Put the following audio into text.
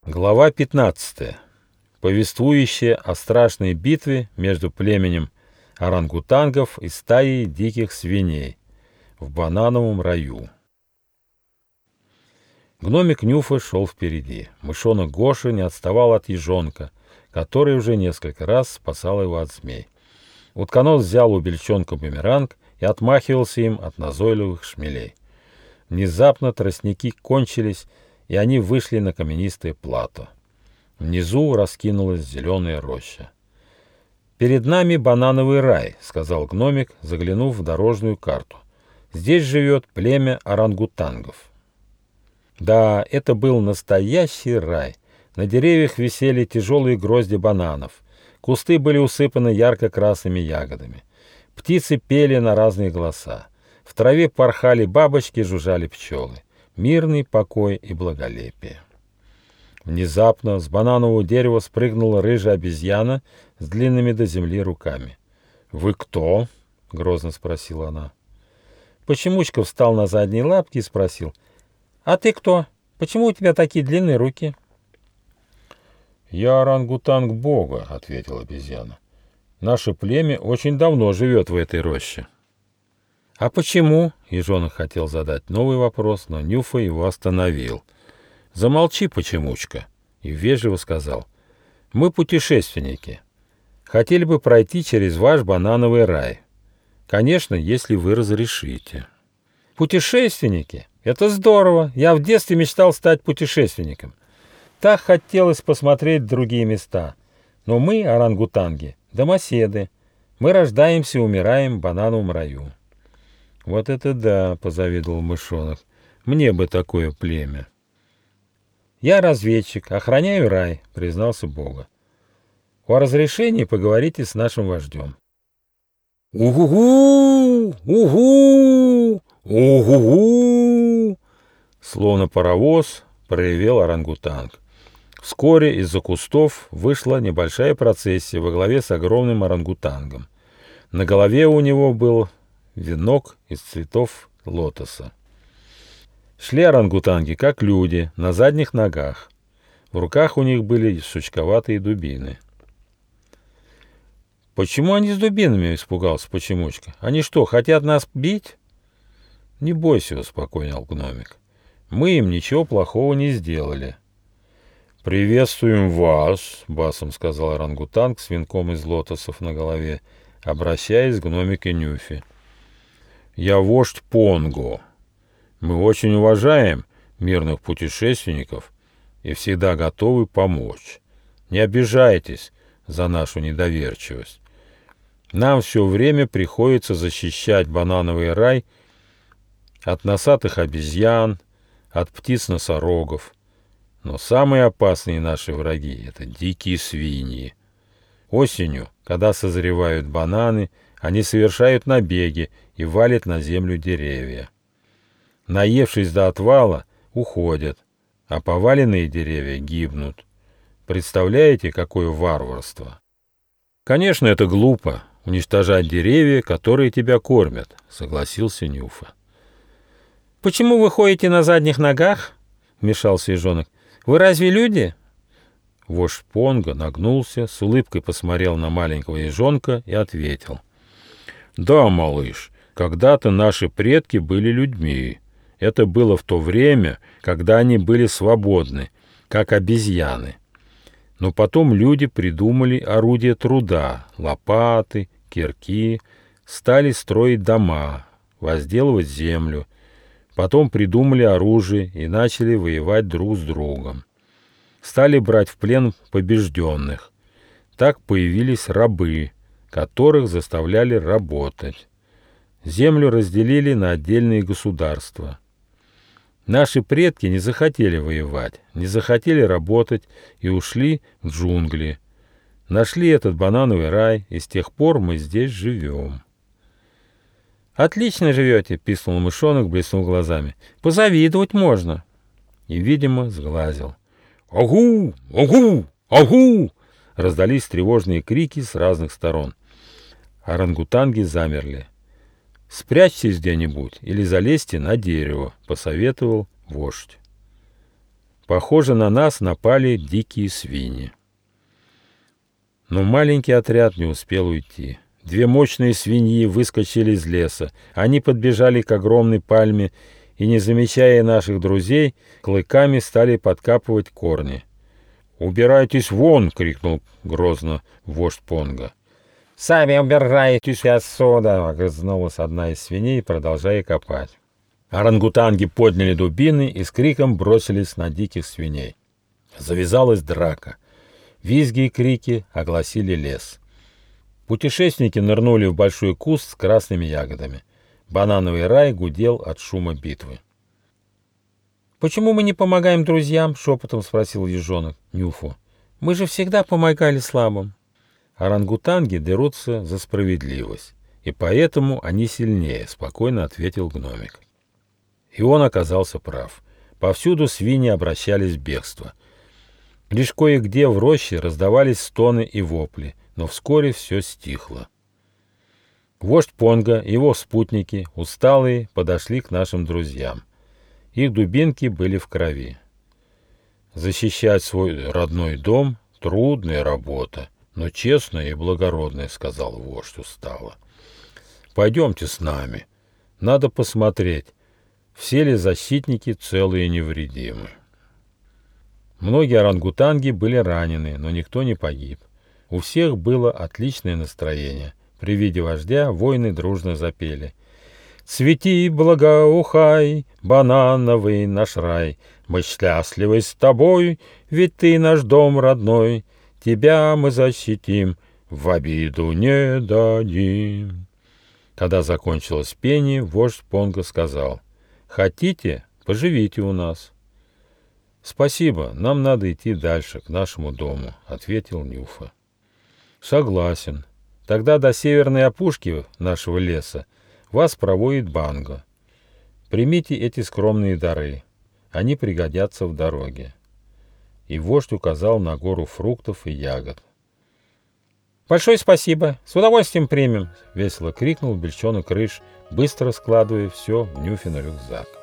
Глава 15, повествующая о страшной битве между племенем орангутангов и стаей диких свиней в банановом раю. Гномик Нюфа шел впереди. Мышонок Гоша не отставал от ежонка, который уже несколько раз спасал его от змей. Утконос взял у бельчонка бумеранг и отмахивался им от назойливых шмелей. Внезапно тростники кончились, и они вышли на каменистое плато. Внизу раскинулась зеленая роща. «Перед нами банановый рай», — сказал гномик, заглянув в дорожную карту. «Здесь живет племя орангутангов». Да, это был настоящий рай. На деревьях висели тяжелые грозди бананов. Кусты были усыпаны ярко-красными ягодами. Птицы пели на разные голоса. В траве порхали бабочки, жужжали пчелы. Мирный покой и благолепие. Внезапно с бананового дерева спрыгнула рыжая обезьяна с длинными до земли руками. «Вы кто?» — грозно спросила она. Почемучка встал на задние лапки и спросил: «А ты кто? Почему у тебя такие длинные руки?» «Я орангутанг Бога», — ответила обезьяна. «Наше племя очень давно живет в этой роще». «А почему?» — ежонок хотел задать новый вопрос, но Нюфа его остановил. «Замолчи, Почемучка», и вежливо сказал: «Мы путешественники. Хотели бы пройти через ваш банановый рай. Конечно, если вы разрешите». «Путешественники? Это здорово! Я в детстве мечтал стать путешественником. Так хотелось посмотреть другие места. Но мы, орангутанги, домоседы. Мы рождаемся и умираем в банановом раю». «Вот это да!» — позавидовал мышонок. «Мне бы такое племя». «Я разведчик, охраняю рай», — признался Бога. «О разрешении поговорите с нашим вождем». «Угу-гу! Угу! Угу-гу!» Словно паровоз проревел орангутанг. Вскоре из-за кустов вышла небольшая процессия во главе с огромным орангутангом. На голове у него был венок из цветов лотоса. Шли орангутанги, как люди, на задних ногах. В руках у них были сучковатые дубины. «Почему они с дубинами?» — испугался Почемучка. «Они что, хотят нас бить?» «Не бойся», — успокоил гномик. «Мы им ничего плохого не сделали». «Приветствуем вас», — басом сказал орангутанг с венком из лотосов на голове, обращаясь к гномике Нюфе. «Я вождь Понго. Мы очень уважаем мирных путешественников и всегда готовы помочь. Не обижайтесь за нашу недоверчивость. Нам все время приходится защищать банановый рай от носатых обезьян, от птиц-носорогов. Но самые опасные наши враги — это дикие свиньи. Осенью, когда созревают бананы, они совершают набеги и валят на землю деревья. Наевшись до отвала, уходят, а поваленные деревья гибнут. Представляете, какое варварство? Конечно, это глупо — уничтожать деревья, которые тебя кормят, согласился Нюфа. «Почему вы ходите на задних ногах?» — вмешался ежонок. «Вы разве люди?» Вождь Понго нагнулся, с улыбкой посмотрел на маленького ежонка и ответил: «Да, малыш, когда-то наши предки были людьми. Это было в то время, когда они были свободны, как обезьяны. Но потом люди придумали орудия труда, лопаты, кирки, стали строить дома, возделывать землю. Потом придумали оружие и начали воевать друг с другом. Стали брать в плен побежденных. Так появились рабы, которых заставляли работать. Землю разделили на отдельные государства. Наши предки не захотели воевать, не захотели работать и ушли в джунгли. Нашли этот банановый рай, и с тех пор мы здесь живем». «Отлично живете», — пискнул мышонок, блеснув глазами. «Позавидовать можно». И, видимо, сглазил. «Агу! Агу! Агу!» Раздались тревожные крики с разных сторон. Орангутанги замерли. «Спрячьтесь где-нибудь или залезьте на дерево», — посоветовал вождь. Похоже, на нас напали дикие свиньи. Но маленький отряд не успел уйти. Две мощные свиньи выскочили из леса. Они подбежали к огромной пальме и, не замечая наших друзей, клыками стали подкапывать корни. «Убирайтесь вон!» — крикнул грозно вождь Понго. «Сами убирайтесь отсюда!» — огрызнулась одна из свиней, продолжая копать. Орангутанги подняли дубины и с криком бросились на диких свиней. Завязалась драка. Визги и крики огласили лес. Путешественники нырнули в большой куст с красными ягодами. Банановый рай гудел от шума битвы. «Почему мы не помогаем друзьям?» — шепотом спросил ежонок Нюфу. «Мы же всегда помогали слабым». «Орангутанги дерутся за справедливость, и поэтому они сильнее», — спокойно ответил гномик. И он оказался прав. Повсюду свиньи обращались в бегство. Лишь кое-где в роще раздавались стоны и вопли, но вскоре все стихло. Вождь Понго и его спутники, усталые, подошли к нашим друзьям. Их дубинки были в крови. «Защищать свой родной дом — трудная работа, но честная и благородная», — сказал вождь устало. «Пойдемте с нами. Надо посмотреть, все ли защитники целы и невредимы». Многие орангутанги были ранены, но никто не погиб. У всех было отличное настроение. При виде вождя воины дружно запели: «Цвети, благоухай, банановый наш рай, мы счастливы с тобой, ведь ты наш дом родной, тебя мы защитим, в обиду не дадим». Когда закончилось пение, вождь Понго сказал: «Хотите, поживите у нас». «Спасибо, нам надо идти дальше, к нашему дому», — ответил Нюфа. «Согласен. Тогда до северной опушки нашего леса вас проводит Банго. Примите эти скромные дары, они пригодятся в дороге». И вождь указал на гору фруктов и ягод. «Большое спасибо, с удовольствием примем», — весело крикнул бельчонок Рыж, быстро складывая все в Нюфин рюкзак.